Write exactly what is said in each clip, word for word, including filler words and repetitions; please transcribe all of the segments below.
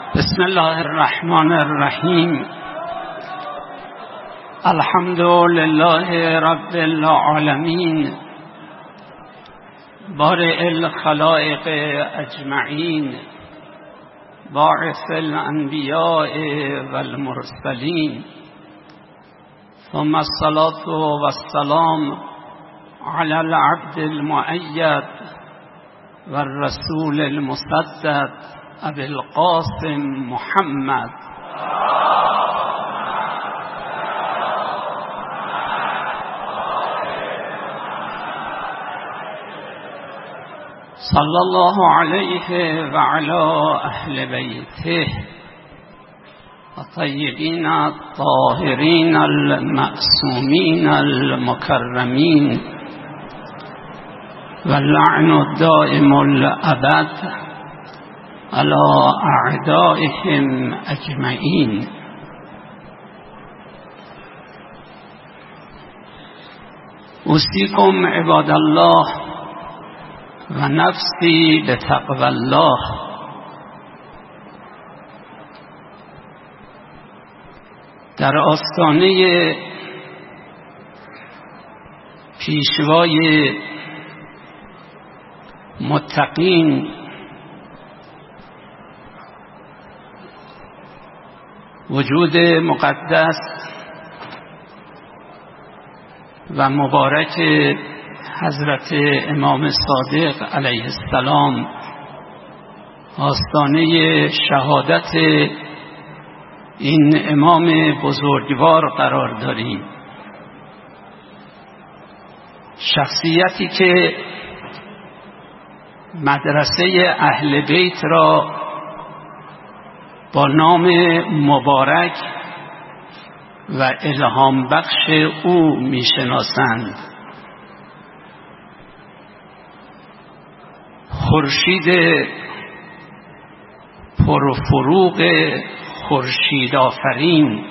بسم الله الرحمن الرحیم. الحمد لله رب العالمین بارئ الخلائق اجمعین باعث الانبیاء والمرسلین ثم الصلاة والسلام على العبد المؤید والرسول المصدق ابی القاسم محمد صلی الله علیه و علی اهل بیته الطیبین الطاهرین المعصومین المکرمین واللعن الدائم الابد على اعدائهم اجمعین. اوصیکم عباد الله و نفسی بتقوی الله. در آستانه پیشوای متقین وجود مقدس و مبارک حضرت امام صادق علیه السلام، آستانه شهادت این امام بزرگوار قرار داریم. شخصیتی که مدرسه اهل بیت را با نام مبارک و الهام بخش او میشناسند. خورشید پرفروغ خورشید آفرین،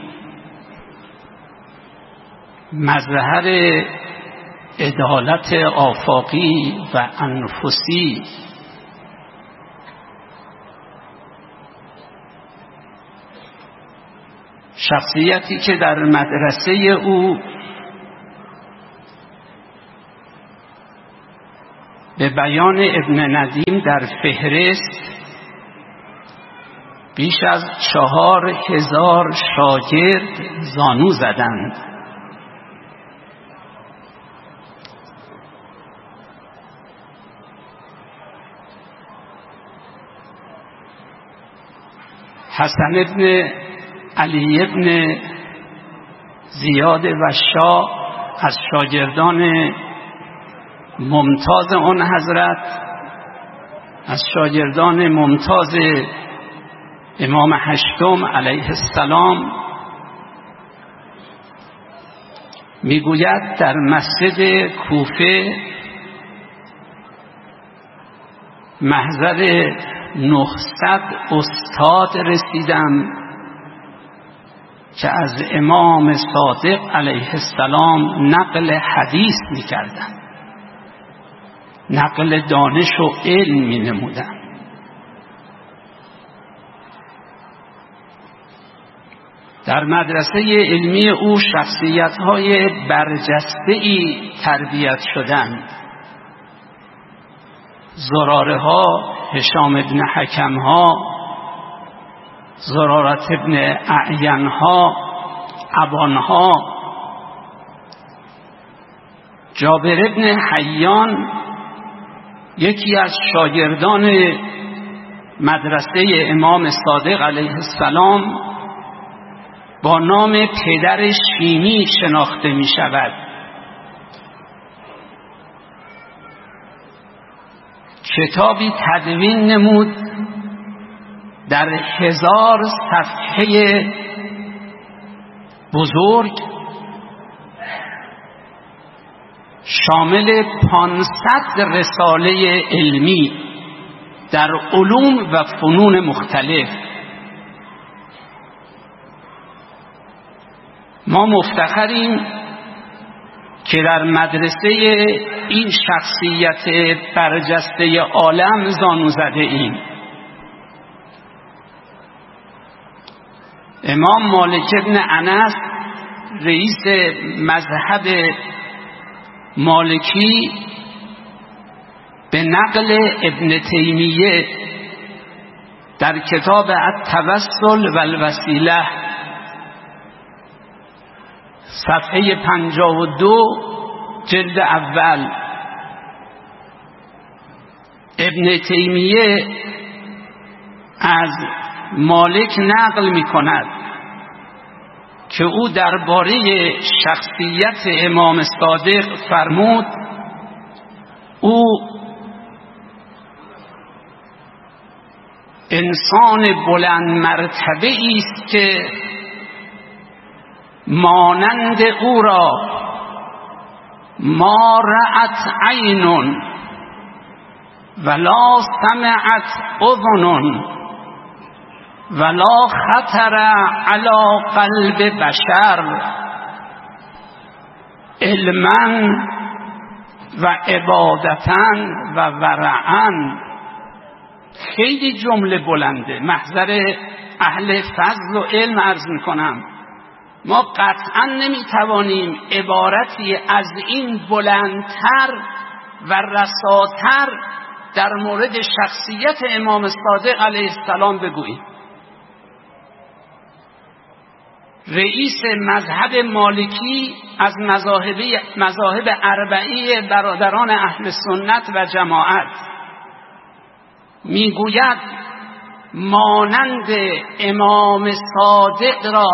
مظهر عدالت آفاقی و انفسی، شخصیتی که در مدرسه او به بیان ابن ندیم در فهرست بیش از چهار هزار شاگرد زانو زدند. حسن ابن علی ابن زیاد وشا از شاگردان ممتاز آن حضرت، از شاگردان ممتاز امام هشتم علیه السلام، میگوید در مسجد کوفه محضر نهصد استاد رسیدم که از امام صادق علیه السلام نقل حدیث می‌کردند، نقل دانش و علم می‌نمودند. در مدرسه علمی او شخصیت‌های برجسته‌ای تربیت شدند. زراره‌ها، هشام ابن حکم‌ها، زرارت ابن اعین‌ها، ابان‌ها، جابر ابن حیان یکی از شاگردان مدرسه امام صادق علیه السلام با نام پدر شیمی شناخته می شود. کتابی تدوین نمود در هزار صفحه بزرگ شامل پانصد رساله علمی در علوم و فنون مختلف. ما مفتخریم که در مدرسه این شخصیت برجسته عالم زانو زده ایم. امام مالک ابن انس رئیس مذهب مالکی به نقل ابن تیمیه در کتاب التوسل و الوسیله صفحه پنجاه و دو جلد اول، ابن تیمیه از مالک نقل می کند که او درباره شخصیت امام صادق فرمود او انسان بلند مرتبه است که مانند او را ما رأت عین ولا سمعت اذن ولا خطر علی قلب بشر علما و عبادتا و ورعا. خیلی جمله بلنده، محضر اهل فضل و علم عرض میکنم. ما قطعا نمیتوانیم عبارتی از این بلندتر و رساتر در مورد شخصیت امام صادق علیه السلام بگوییم. رئیس مذهب مالکی از مذاهب مذاهب اربعی برادران اهل سنت و جماعت میگوید مانند امام صادق را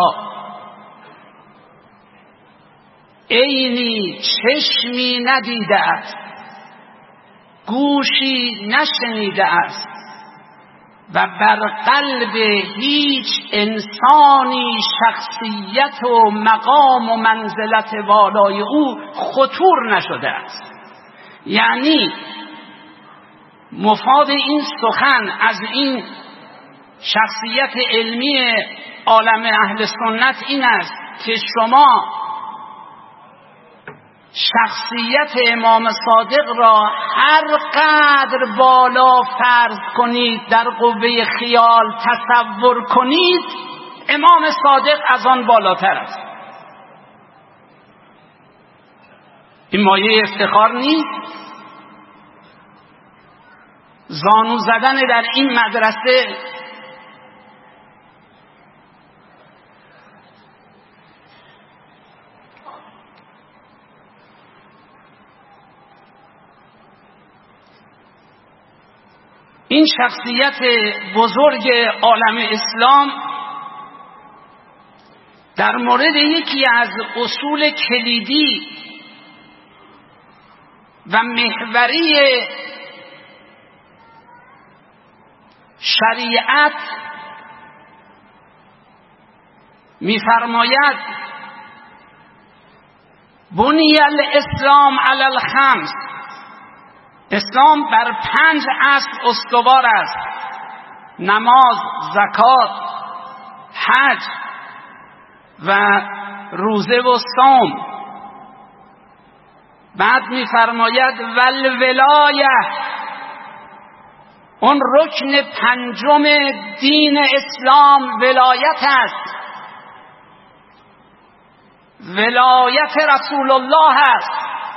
عینی چشمی ندیده است، گوشی نشنیده است و بر قلب هیچ انسانی شخصیت و مقام و منزلت والای او خطور نشده است. یعنی مفاد این سخن از این شخصیت علمی عالم اهل سنت این است که شما شخصیت امام صادق را هر قدر بالا فرض کنید، در قوه خیال تصور کنید، امام صادق از آن بالاتر است. این مایه افتخار نیست؟ زانو زدن در این مدرسه این شخصیت بزرگ عالم اسلام در مورد یکی از اصول کلیدی و محوری شریعت می‌فرماید بنی الاسلام علی الخمس، اسلام بر پنج اصل استوار است: نماز، زکات، حج و روزه و صوم. بعد می‌فرماید والولایه، اون رکن پنجم دین اسلام ولایت است، ولایت رسول الله است.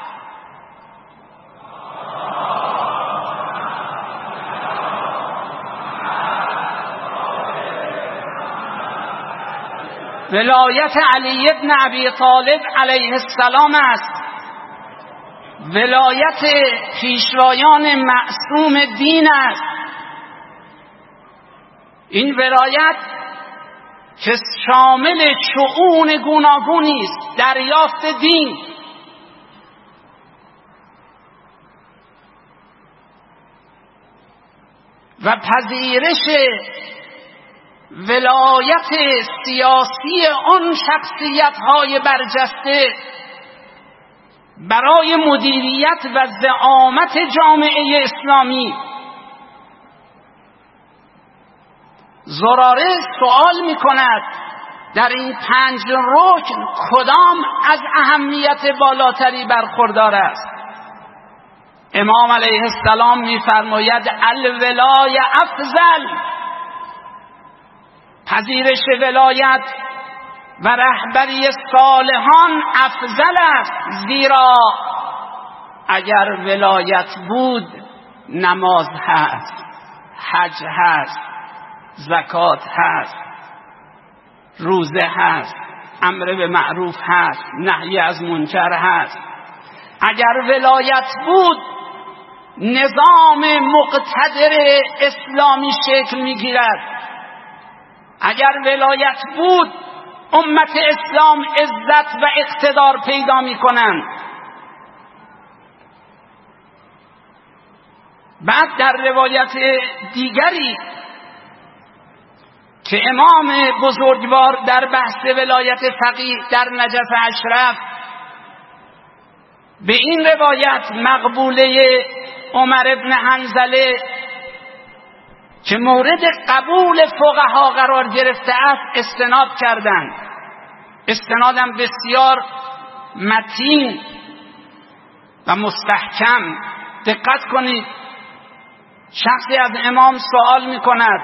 ولایت علی ابن ابی طالب علیه السلام است، ولایت پیشوایان معصوم دین است. این ولایت که شامل شؤون گوناگونی است، دریافت دین، و پذیرش ولایت سیاسی آن شخصیت‌های برجسته برای مدیریت و زعامت جامعه اسلامی. زراره سوال می‌کند در این پنج رکن کدام از اهمیت بالاتری برخوردار است؟ امام علیه السلام می‌فرماید الولایه افضل، پذیرش ولایت و رهبری صالحان افضل است، زیرا اگر ولایت بود نماز هست، حج هست، زکات هست، روزه هست، امر به معروف هست، نهی از منکر هست. اگر ولایت بود نظام مقتدر اسلامی شکل میگیرد. اگر ولایت بود امت اسلام عزت و اقتدار پیدا میکنند. بعد در روایت دیگری که امام بزرگوار در بحث ولایت فقیه در نجف اشرف به این روایت مقبوله عمر ابن حنظله که مورد قبول فقها قرار گرفته است استناد کردند. استنادم بسیار متین و مستحکم. دقت کنید، شخصی از امام سوال می کند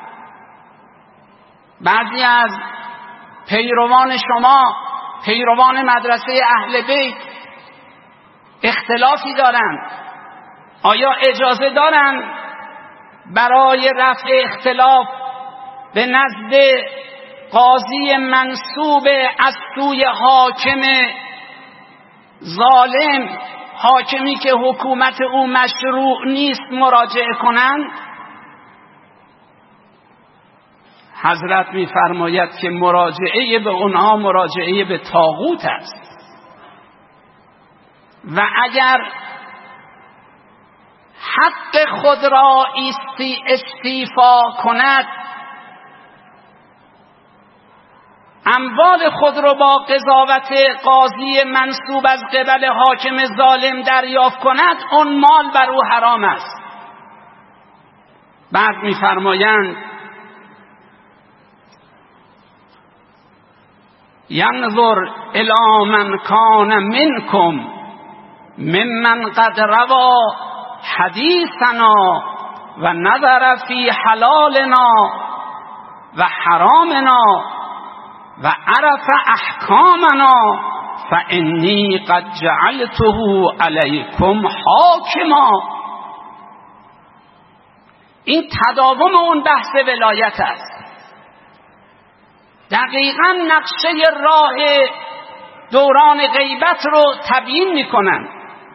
بعضی از پیروان شما، پیروان مدرسه اهل بیت اختلافی دارند، آیا اجازه دارند برای رفع اختلاف به نزد قاضی منصوب از سوی حاکم ظالم، حاکمی که حکومت او مشروع نیست، مراجعه کنند؟ حضرت می‌فرماید که مراجعه به اونها مراجعه به طاغوت است و اگر حق خود را استیفا کند، اموال خود را با قضاوت قاضی منصوب از قبل حاکم ظالم دریافت کند، اون مال بر او حرام است. بعد می‌فرمایند ینظر الی من کان منکم ممن قد روا حدیثنا و نظر فی حلالنا و حرامنا و عرف احکامنا فانی قد جعلته علیکم حاکما. این تداوم اون بحث ولایت است. دقیقاً نقشه راه دوران غیبت رو تبیین میکنن.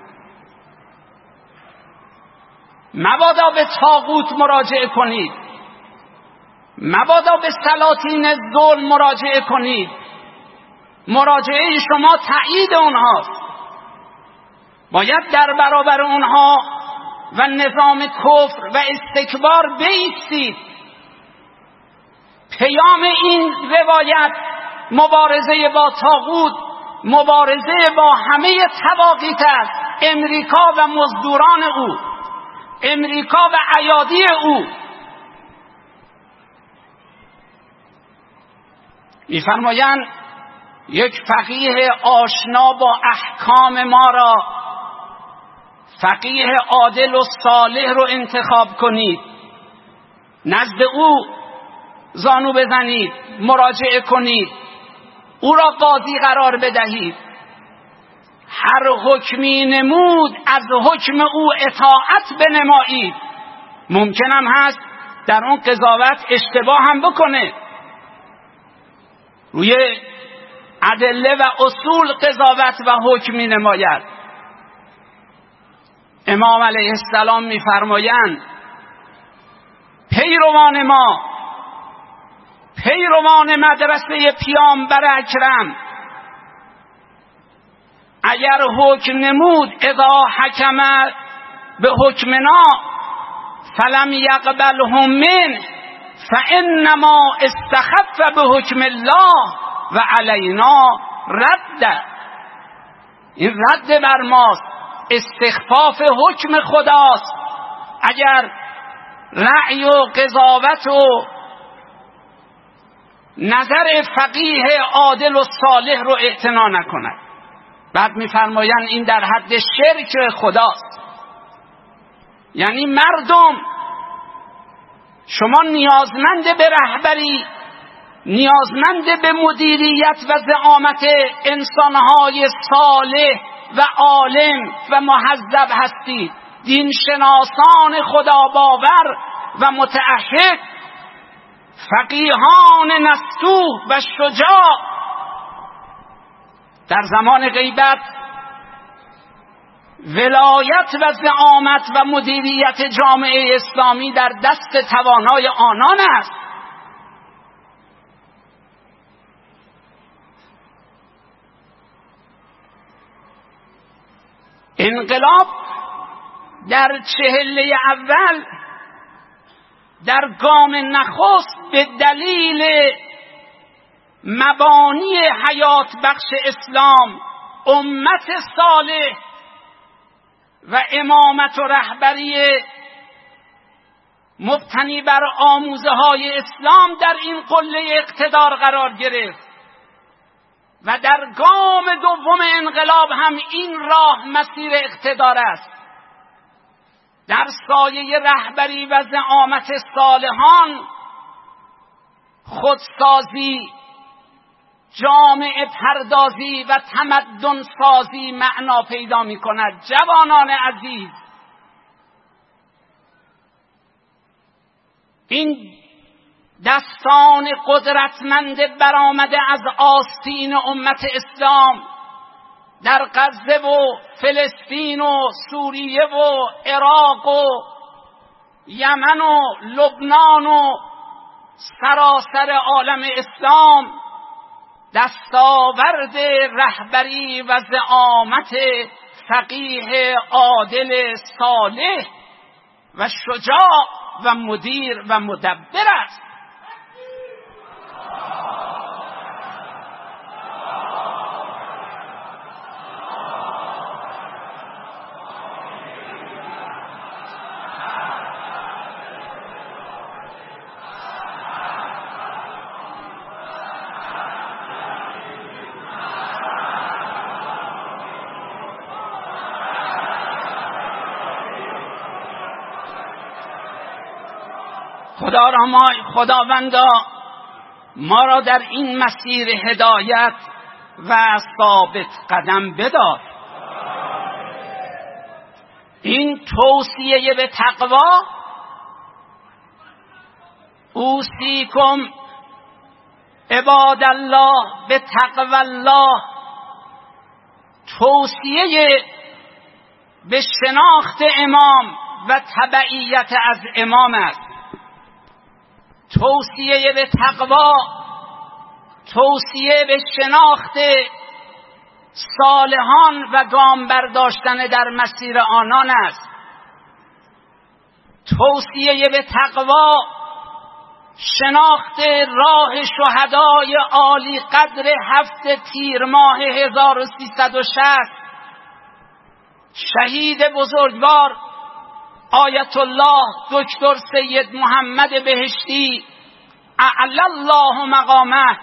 مبادا به طاغوت مراجعه کنید، مبادا به سلاطین ظلم مراجعه کنید. مراجعه شما تایید اونهاست. باید در برابر اونها و نظام کفر و استکبار بایستید. پیام این روایت مبارزه با طاغوت، مبارزه با همه طواغیت است. امریکا و مزدوران او، امریکا و ایادی او. می‌فرمایند یک فقیه آشنا با احکام ما را، فقیه عادل و صالح رو انتخاب کنید، نزد او زانو بزنید، مراجعه کنید، او را قاضی قرار بدهید. هر حکمی نمود از حکم او اطاعت بنمایید. ممکنم هست در اون قضاوت اشتباه هم بکنه، روی ادله و اصول قضاوت و حکم می نماید. امام علیه السلام می فرمایند پیروان ما، پیروان مدرسه پیامبر اکرم، اگر حکم نمود اذا حکم به حکمنا فلم یقبلهم من فانما استخف به حکم الله و علینا رد. این رد بر ماست، استخفاف حکم خداست. اگر رأی و قضاوت و نظر فقیه عادل و صالح رو اعتنا نکند. بعد می‌فرمایند این در حد شرک خداست. یعنی مردم، شما نیازمند به رهبری نیازمند به مدیریت و زعامت انسانهای صالح و عالم و مهذب هستید. دین شناسان خدا باور و متعهد، فقیهان نستوح و شجاع. در زمان غیبت ولایت و زعامت و مدیریت جامعه اسلامی در دست توانای آنان است. انقلاب در چهله اول در گام نخست به دلیل مبانی حیات بخش اسلام، امت صالح و امامت و رهبری مبتنی بر آموزه های اسلام در این قله اقتدار قرار گرفت و در گام دوم انقلاب هم این راه مسیر اقتدار است. در سایه رهبری و زعامت صالحان خودسازی، جامعه پردازی و تمدن سازی معنا پیدا می کند. جوانان عزیز، این دستان قدرتمند برآمده از آستین امت اسلام در غزه و فلسطین و سوریه و عراق و یمن و لبنان و سراسر عالم اسلام دستاورد رهبری و زعامت فقیه عادل صالح و شجاع و مدیر و مدبر است. خدا را ما خداوندا ما را در این مسیر هدایت و ثابت قدم بدار. این توصیه به تقوا، اوصیکم عباد الله به تقوی الله، توصیه به شناخت امام و تبعیت از امام است. توصیه به تقوا، توصیه به شناخت صالحان و گام برداشتن در مسیر آنان است. توصیه به تقوا، شناخت راه شهدای عالی قدر هفت تیر ماه هزار و سیصد و شصت، شهید بزرگوار آیت الله دکتر سید محمد بهشتی اعلی الله مقامه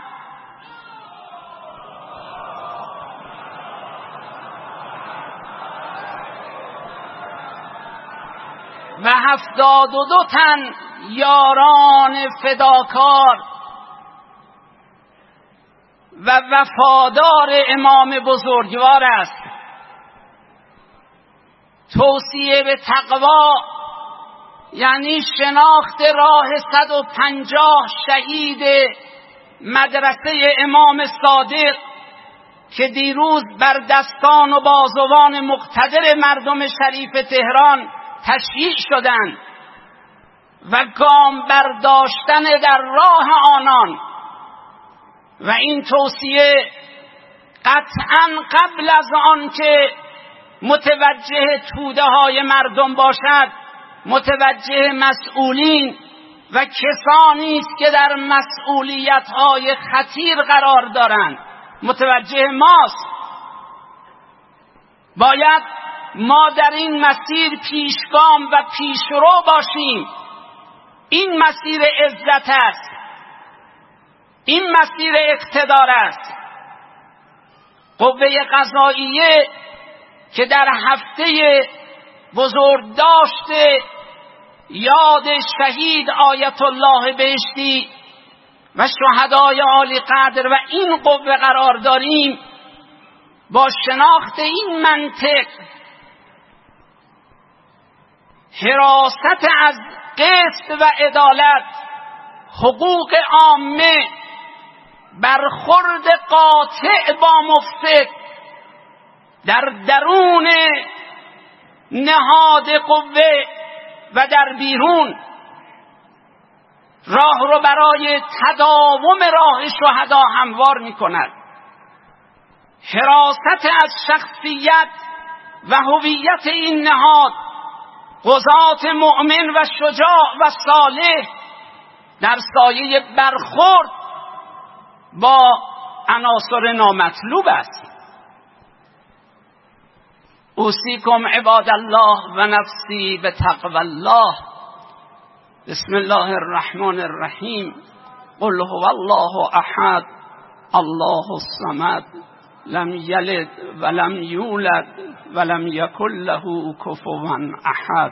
و هفتاد و دو تن یاران فداکار و وفادار امام بزرگوار است. توصیه به تقوا یعنی شناخت راه صد و پنجاه شهید مدرسه امام صادق که دیروز بر دستان و بازوان مقتدر مردم شریف تهران تشییع شدند و گام برداشتن در راه آنان. و این توصیه قطعاً قبل از آن که متوجه توده های مردم باشد، متوجه مسئولین و کسانی است که در مسئولیت های خطیر قرار دارند، متوجه ماست. باید ما در این مسیر پیشگام و پیشرو باشیم. این مسیر عزت است، این مسیر اقتدار است. قوه قضاییه که در هفته بزرگداشت یاد شهید آیت الله بهشتی و شهدای عالی قدر و این قوه قرار داریم، با شناخت این منطق حراست از قسط و عدالت، حقوق عامه، برخورد قاطع با مفسد در درون نهاد قوه و در بیرون، راه رو برای تداوم راه شهدا هموار می کند. حراست از شخصیت و هویت این نهاد، قضات مؤمن و شجاع و صالح در سایه برخورد با عناصر نامطلوب است. اوصیکم عباد الله و نفسی بتقوی الله. بسم الله الرحمن الرحیم. قل هو الله احد الله الصمد لم یلد ولم یولد ولم یکن له کفوا احد.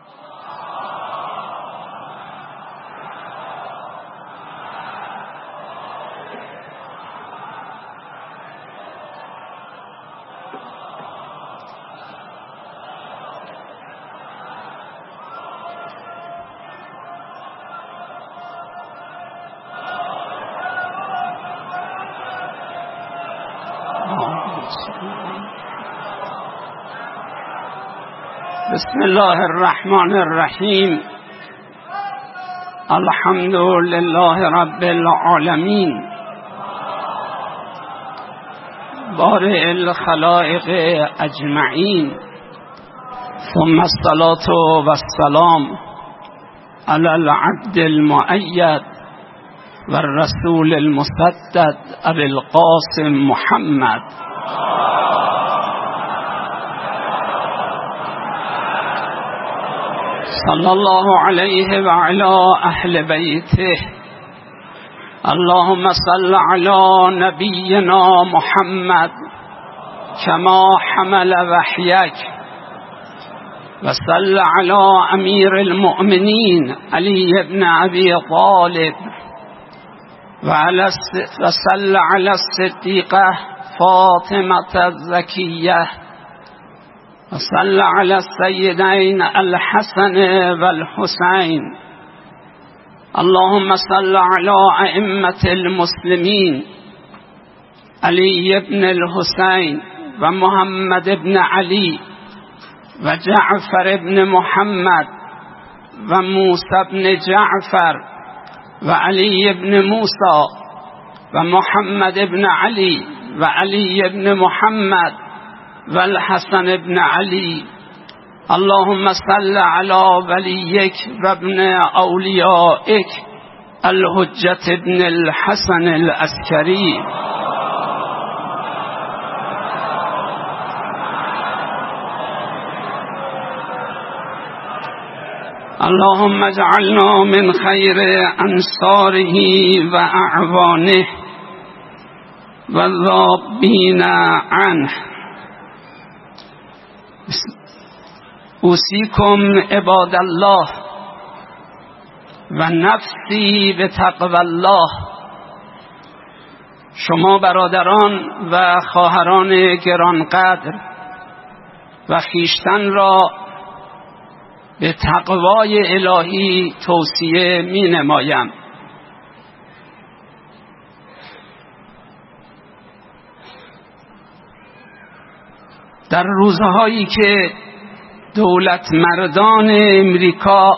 بسم الله الرحمن الرحیم. الحمد لله رب العالمین بارئ الخلائق اجمعین، ثم الصلاة والسلام علی العبد المؤید و الرسول المسدد ابی القاسم محمد صلی الله علیه و علی اهل بیته. اللهم صل علی نبینا محمد کما حمل وحیک، و صل علی امیر المؤمنین علی ابن ابی طالب، و صل علی الصدیقه فاطمه الزکیه، وصل على السيدين الحسن والحسين. اللهم صل على أئمة المسلمين علي بن الحسين ومحمد بن علي وجعفر بن محمد وموسى بن جعفر وعلي بن موسى ومحمد بن علي وعلي بن محمد والحسن بن علي. اللهم صل على وليك وابن أوليائك الحجة بن الحسن العسكري. اللهم اجعلنا من خير أنصاره وأعوانه والذابين عنه. اوصیکم عباد الله و نفسی بتقوی الله. شما برادران و خواهران گرانقدر و خویشتن را به تقوای الهی توصیه می نمایم. در روزهایی که دولت مردان امریکا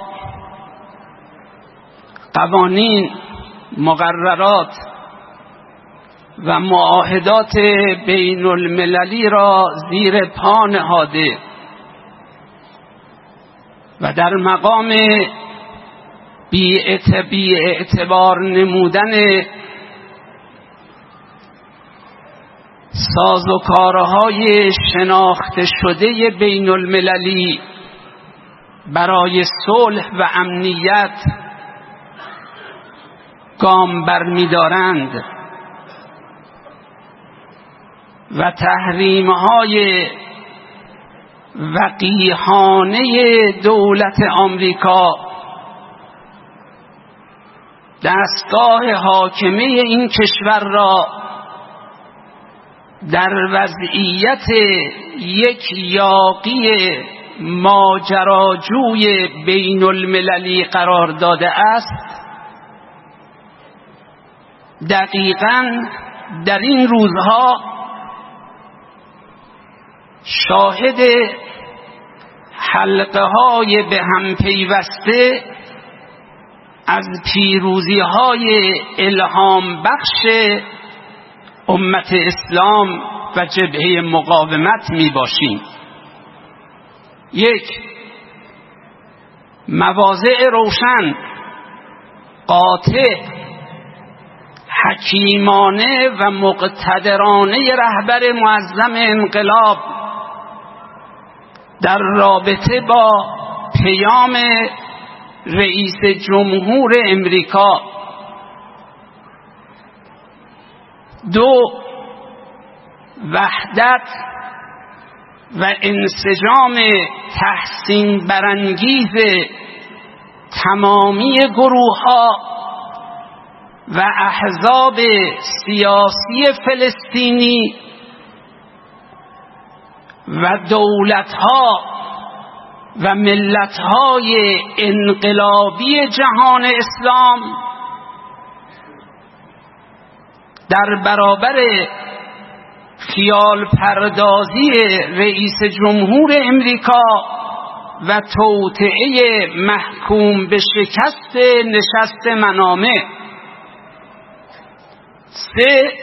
قوانین، مقررات و معاهدات بین المللی را زیر پا نهاده و در مقام بی اعتبار نمودن سازوکارهای شناخته شده بین المللی برای صلح و امنیت گام برمی‌دارند و تحریم‌های وقیحانه دولت آمریکا دستگاه حاکمه این کشور را در وضعیت یک یاغی ماجراجوی بین المللی قرار داده است، دقیقاً در این روزها شاهد حلقه های به هم پیوسته از پیروزی های الهام بخش امت اسلام و جبهه مقاومت می باشیم. یک، مواضع روشن، قاطع، حکیمانه و مقتدرانه رهبر معظم انقلاب در رابطه با پیام رئیس جمهور امریکا. دو، وحدت و انسجام تحسین برانگیز تمامی گروه‌ها و احزاب سیاسی فلسطینی و دولت‌ها و ملت‌های انقلابی جهان اسلام در برابر خیال پردازی رئیس جمهور امریکا و توطئه محکوم به شکست نشست منامه. سه،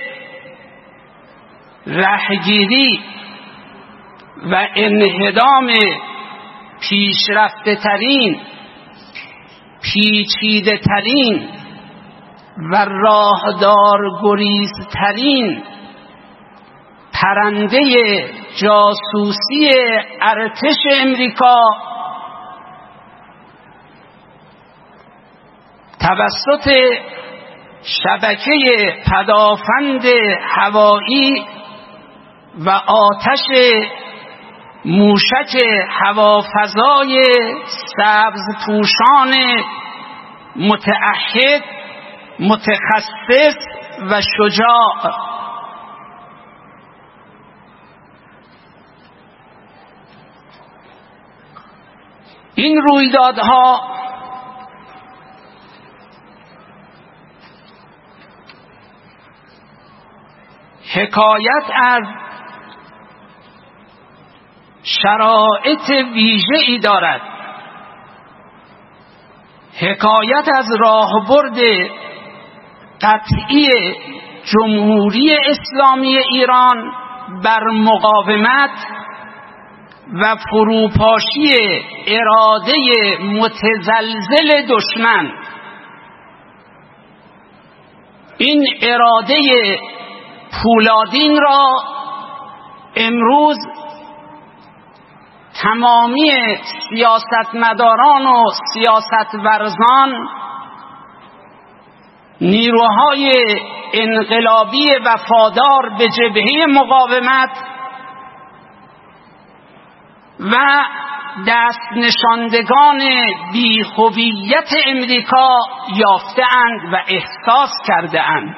رهگیری و انهدام پیشرفته ترین، پیچیده ترین و راهدار گریز ترین پرنده جاسوسی ارتش امریکا توسط شبکه پدافند هوایی و آتش موشک هوافضای سبز پوشان متعهد، متخصص و شجاع. این رویدادها حکایت از شرایط ویژه‌ای دارد، حکایت از راهبرد قطعی جمهوری اسلامی ایران بر مقاومت و فروپاشی اراده متزلزل دشمن. این اراده پولادین را امروز تمامی سیاستمداران و سیاستورزان، نیروهای انقلابی وفادار به جبهه مقاومت و دست نشاندگان بی‌هویت امریکا یافته‌اند و احساس کرده‌اند.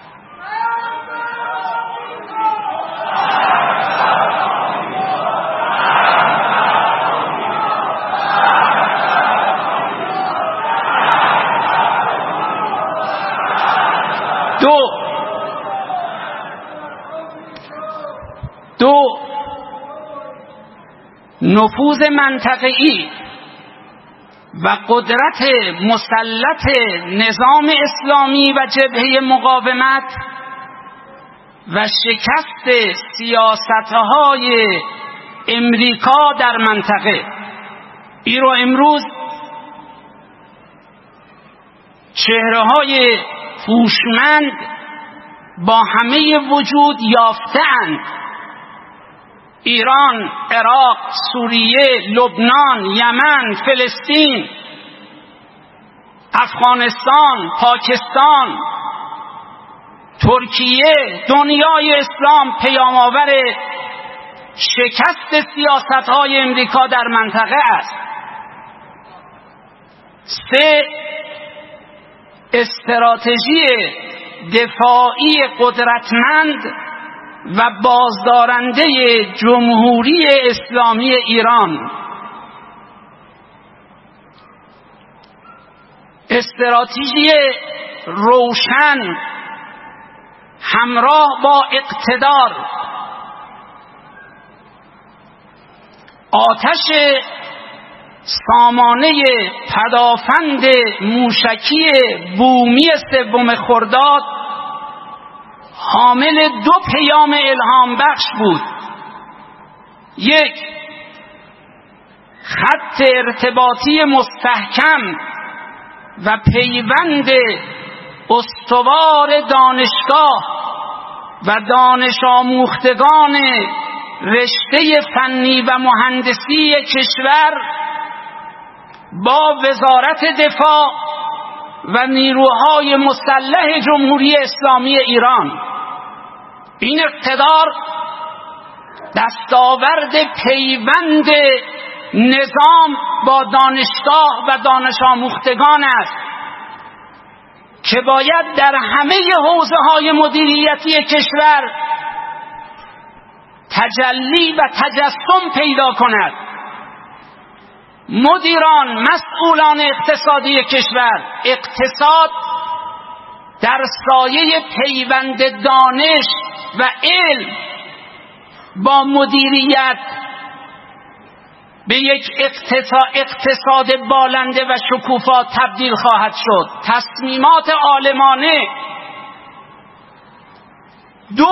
دو دو نفوذ منطقه‌ای و قدرت مسلط نظام اسلامی و جبهه مقاومت و شکست سیاست‌های امریکا در منطقه. این رو امروز چهره‌های هوشمند با همه وجود یافته‌اند. ایران، عراق، سوریه، لبنان، یمن، فلسطین، افغانستان، پاکستان، ترکیه، دنیای اسلام پیام‌آور شکست سیاست‌های امریکا در منطقه است. سه، استراتژی دفاعی قدرتمند و بازدارنده جمهوری اسلامی ایران، استراتژی روشن همراه با اقتدار، آتش سامانه پدافند موشکی بومی سوم خرداد حامل دو پیام الهام بخش بود. یک، خط ارتباطی مستحکم و پیوند استوار دانشگاه و دانش آموختگان رشته فنی و مهندسی کشور با وزارت دفاع و نیروهای مسلح جمهوری اسلامی ایران. این اقتدار دستاورد پیوند نظام با دانشگاه و دانش آموختگان است که باید در همه حوزه‌های مدیریتی کشور تجلی و تجسم پیدا کند. مدیران، مسئولان اقتصادی کشور، اقتصاد در سایه پیوند دانش و علم با مدیریت به یک اقتصاد بالنده و شکوفا تبدیل خواهد شد. تصمیمات عالمانه. دو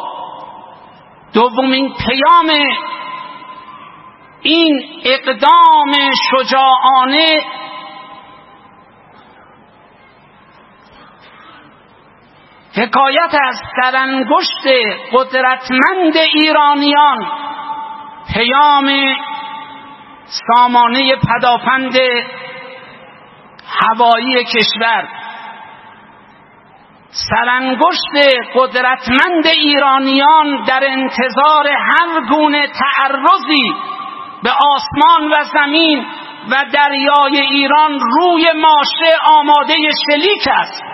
دومین پیام این اقدام شجاعانه حکایت از سرانگشت قدرتمند ایرانیان، پیام سامانه پدافند هوایی کشور. سرانگشت قدرتمند ایرانیان در انتظار هر گونه تعرضی به آسمان و زمین و دریای ایران روی ماشه آماده شلیک است.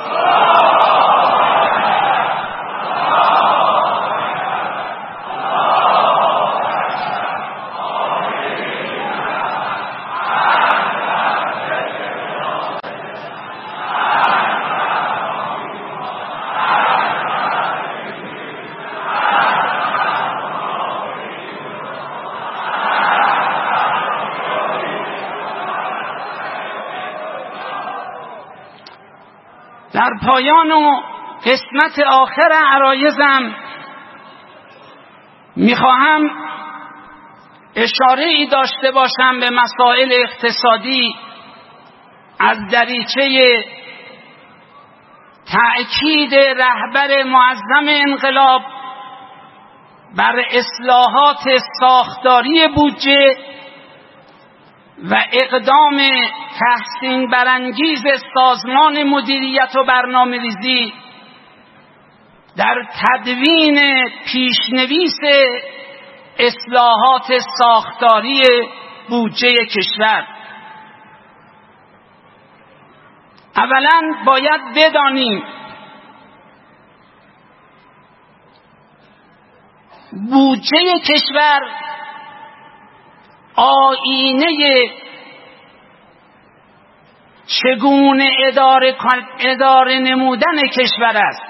در پایان و قسمت آخر عرایزم میخواهم اشاره ای داشته باشم به مسائل اقتصادی از دریچه تأکید رهبر معظم انقلاب بر اصلاحات ساختاری بودجه و اقدام تحسین برانگیز سازمان مدیریت و برنامه‌ریزی در تدوین پیشنویس اصلاحات ساختاری بودجه کشور. اولا باید بدانیم بودجه کشور آیینه چگونه اداره اداره نمودن کشور است.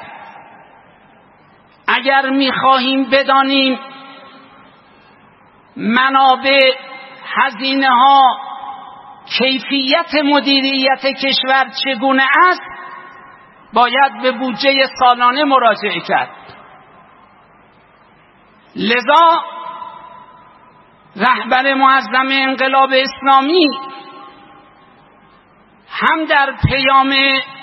اگر می‌خواهیم بدانیم منابع، هزینه‌ها، کیفیت مدیریت کشور چگونه است، باید به بودجه سالانه مراجعه کرد. لذا رهبر معظم انقلاب اسلامی هم در پیام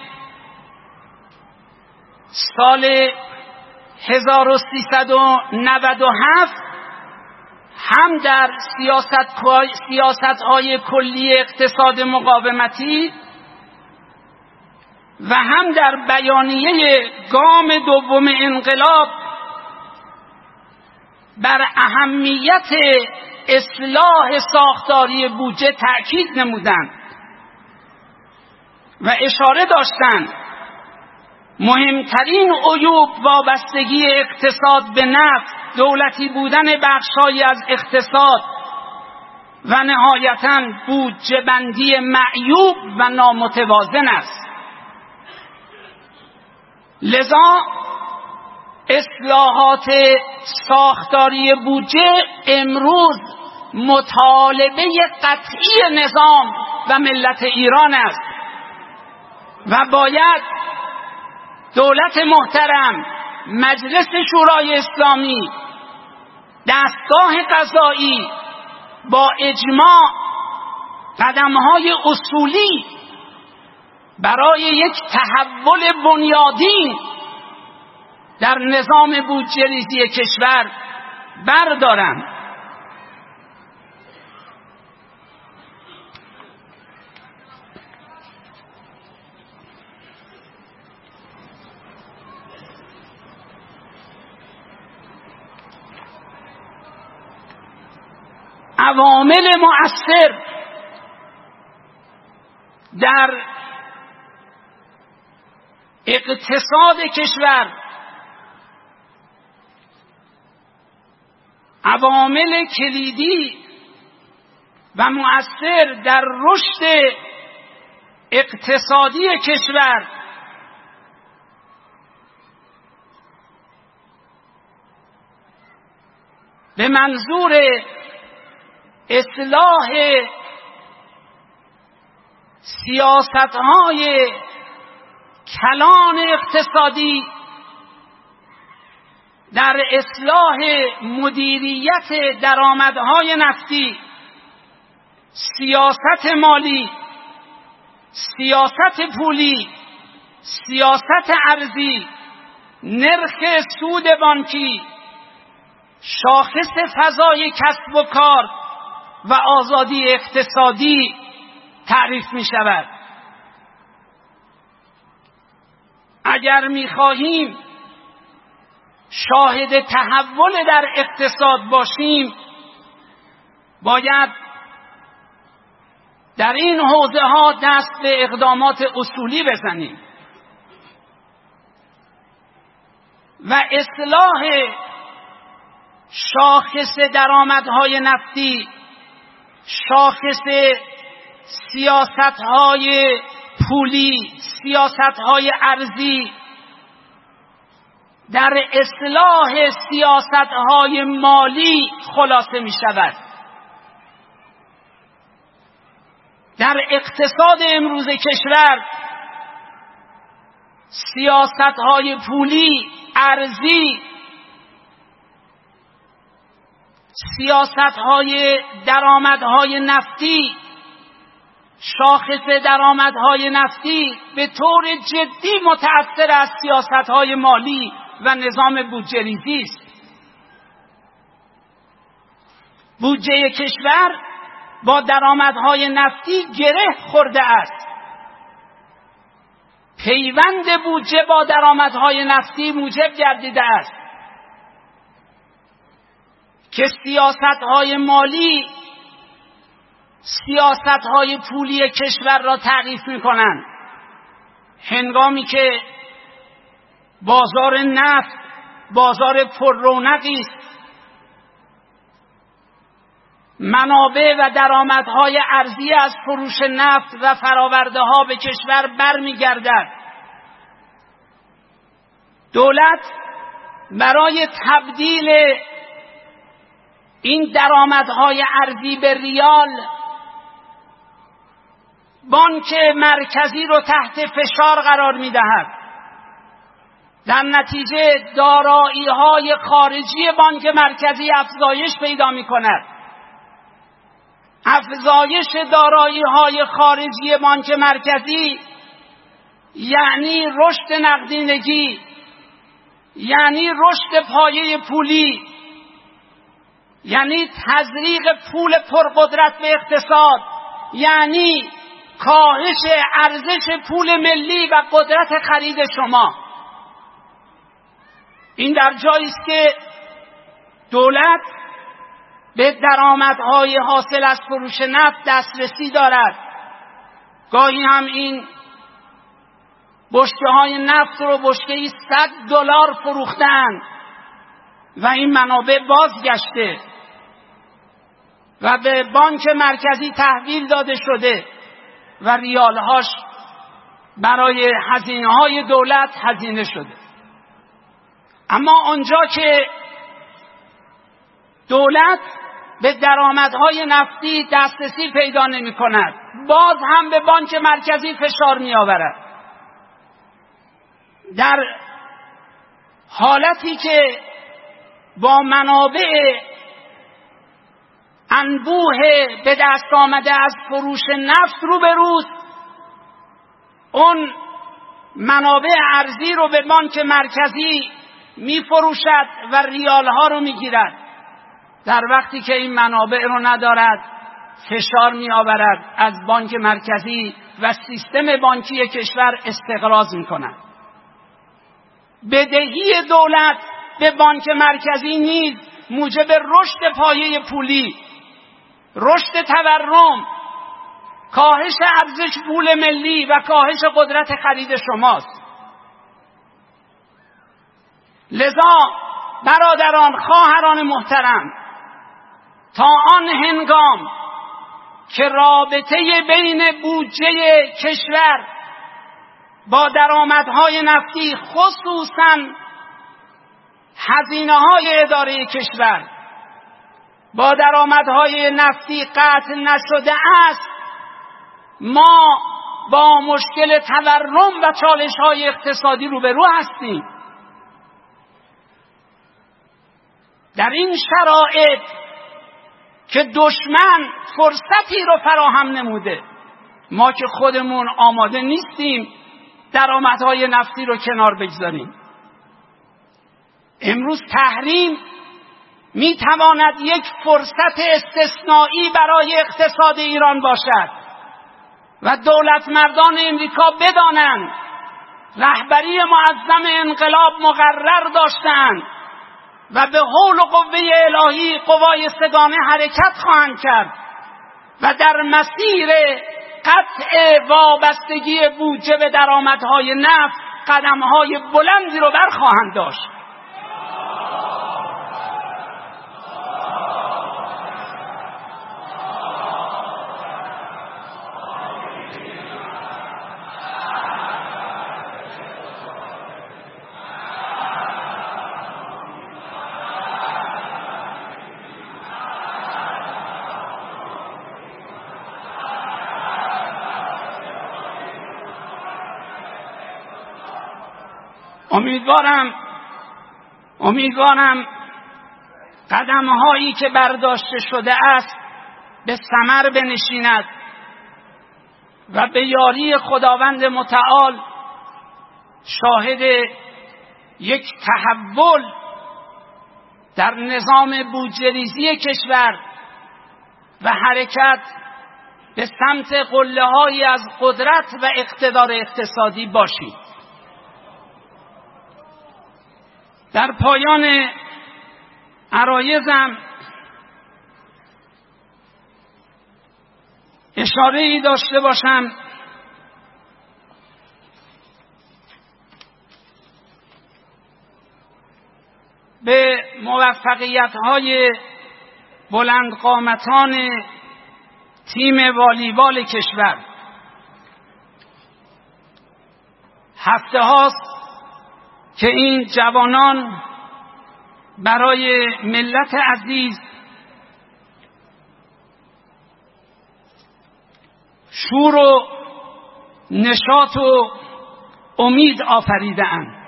سال هزار و سیصد و نود و هفت هم در سیاست‌های کلی اقتصاد مقاومتی و هم در بیانیه گام دوم انقلاب بر اهمیت اصلاح ساختاری بودجه تأکید نمودند. و اشاره داشتند مهمترین عیوب وابستگی اقتصاد به نفت دولتی بودن بخش‌هایی از اقتصاد و نهایتاً بودجه بندی معیوب و نامتوازن است. لذا اصلاحات ساختاری بودجه امروز مطالبه قطعی نظام و ملت ایران است و باید دولت محترم، مجلس شورای اسلامی، دستگاه قضایی با اجماع قدم‌های اصولی برای یک تحول بنیادین در نظام بودجه‌ریزی کشور بردارند. عوامل مؤثر در اقتصاد کشور، عوامل کلیدی و مؤثر در رشد اقتصادی کشور به منظور اصلاح سیاست‌های کلان اقتصادی، در اصلاح مدیریت درآمدهای نفتی، سیاست مالی، سیاست پولی، سیاست ارزی، نرخ سود بانکی، شاخص فضای کسب و کار و آزادی اقتصادی تعریف می شود. اگر می خواهیم شاهد تحول در اقتصاد باشیم، باید در این حوزه ها دست به اقدامات اصولی بزنیم و اصلاح شاخص درآمدهای نفتی، شاخص سیاست‌های پولی، سیاست‌های ارزی، در اصلاح سیاست‌های مالی خلاصه می‌شود. در اقتصاد امروز کشور سیاست‌های پولی، ارزی، سیاست‌های درآمدهای نفتی، شاخص درآمدهای نفتی به طور جدی متأثر از سیاست‌های مالی و نظام بودجه‌ریزی است. بودجه کشور با درآمدهای نفتی گره خورده است. پیوند بودجه با درآمدهای نفتی موجب گردیده است که سیاست‌های مالی سیاست‌های پولی کشور را تعریف می‌کنند، هنگامی که بازار نفت بازار پررونقی است، منابع و درآمدهای ارزی از فروش نفت و فرآورده‌ها به کشور برمیگردد. دولت برای تبدیل این درآمدهای ارزی به ریال بانک مرکزی رو تحت فشار قرار می‌دهد. در نتیجه دارایی‌های خارجی بانک مرکزی افزایش پیدا می‌کند. افزایش دارایی‌های خارجی بانک مرکزی یعنی رشد نقدینگی، یعنی رشد پایه پولی، یعنی تزریق پول پرقدرت به اقتصاد، یعنی کاهش ارزش پول ملی و قدرت خرید شما. این در جایی است که دولت به درآمدهای حاصل از فروش نفت دسترسی دارد. گاهی هم این بشکه های نفت رو بشکه‌ای صد دلار فروختن و این منابع بازگشته و به بانک مرکزی تحویل داده شده و ریالهاش برای هزینه های دولت هزینه شده. اما آنجا که دولت به درآمدهای نفتی دسترسی پیدا نمی کند، باز هم به بانک مرکزی فشار می آورد. در حالتی که با منابع انبوه به دست آمده از فروش نفت روبروست، اون منابع ارزی رو به بانک مرکزی می فروشد و ریال ها رو می گیرد، در وقتی که این منابع رو ندارد فشار می آورد از بانک مرکزی و سیستم بانکی کشور استقراض می کند. بدهی دولت به بانک مرکزی نیز موجب رشد پایه پولی، رشد تورم، کاهش ارزش پول ملی و کاهش قدرت خرید شماست. لذا برادران، خواهران محترم، تا آن هنگام که رابطه بین بودجه کشور با درآمدهای نفتی، خصوصاً هزینه‌های اداره کشور با درآمدهای نفتی قطع نشده است، ما با مشکل تورم و چالش‌های اقتصادی روبرو هستیم. در این شرایط که دشمن فرصتی رو فراهم نموده، ما که خودمون آماده نیستیم درآمدهای نفتی رو کنار بگذاریم. امروز تحریم می تواند یک فرصت استثنایی برای اقتصاد ایران باشد و دولت مردان امریکا بدانند رهبری معظم انقلاب مقرر داشتند و به حول و قوه الهی قوای سگانه حرکت خواهند کرد و در مسیر قطع وابستگی بودجه به درآمدهای نفت قدم‌های بلندی رو برخواهند داشت. امیدوارم امیدوارم قدم‌هایی که برداشته شده است به ثمر بنشیند و به یاری خداوند متعال شاهد یک تحول در نظام بودجه‌ریزی کشور و حرکت به سمت قله‌هایی از قدرت و اقتدار اقتصادی باشید. در پایان عرایضم اشاره‌ای داشته باشم به موفقیت‌های بلندقامتان تیم والیبال کشور. هفته هاست که این جوانان برای ملت عزیز شور و نشاط و امید آفریده‌اند.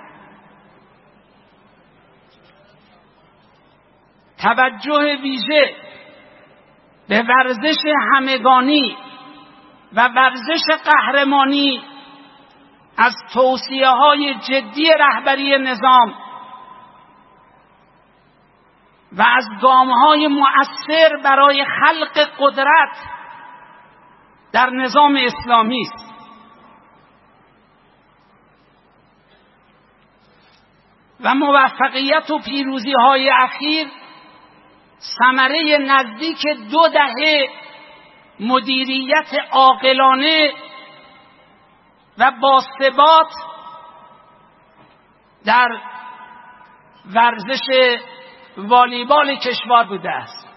توجه ویژه به ورزش همگانی و ورزش قهرمانی از توصیه‌های جدی رهبری نظام و از گام‌های مؤثر برای خلق قدرت در نظام اسلامی است. و موفقیت و پیروزی‌های اخیر ثمره نزدیک دو دهه مدیریت عاقلانه و باثبات در ورزش والیبال کشور بوده است.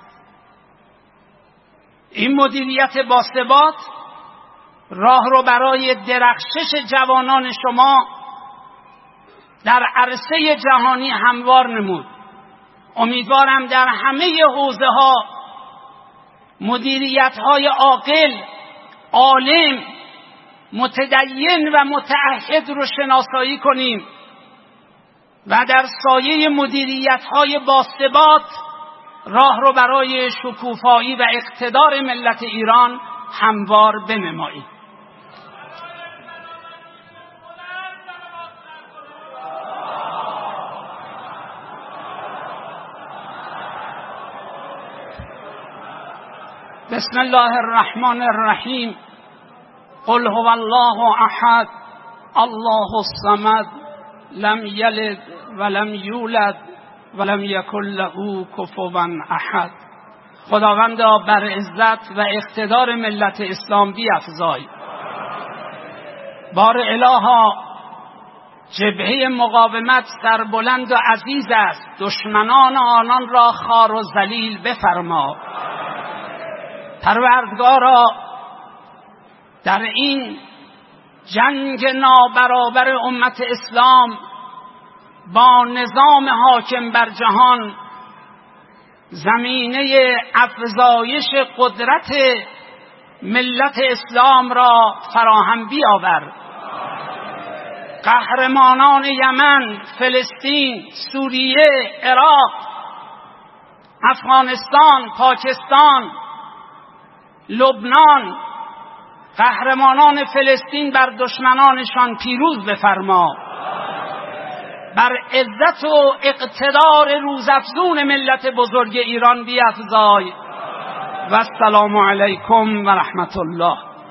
این مدیریت باثبات راه رو برای درخشش جوانان شما در عرصه جهانی هموار نمود. امیدوارم در همه حوزه ها مدیریت های عاقل، عالم، متدین و متعهد رو شناسایی کنیم و در سایه مدیریت های باثبات راه رو برای شکوفایی و اقتدار ملت ایران هموار بنماییم. بسم الله الرحمن الرحیم. قل هو الله احد الله الصمد لم یلد ولم یولد ولم یکن له کفوا احد. خداوندا بر عزت و اقتدار ملت اسلام بیفزای. بار الها جبهه مقاومت سربلند و عزیز است، دشمنان آنان را خوار و ذلیل بفرما. پروردگارا در این جنگ نابرابر امت اسلام با نظام حاکم بر جهان زمینه افزایش قدرت ملت اسلام را فراهم بیاور. قهرمانان یمن، فلسطین، سوریه، عراق، افغانستان، پاکستان، لبنان، قهرمانان فلسطین بر دشمنانشان پیروز بفرما. بر عزت و اقتدار روزافزون ملت بزرگ ایران بیفزای. و السلام علیکم و رحمت الله.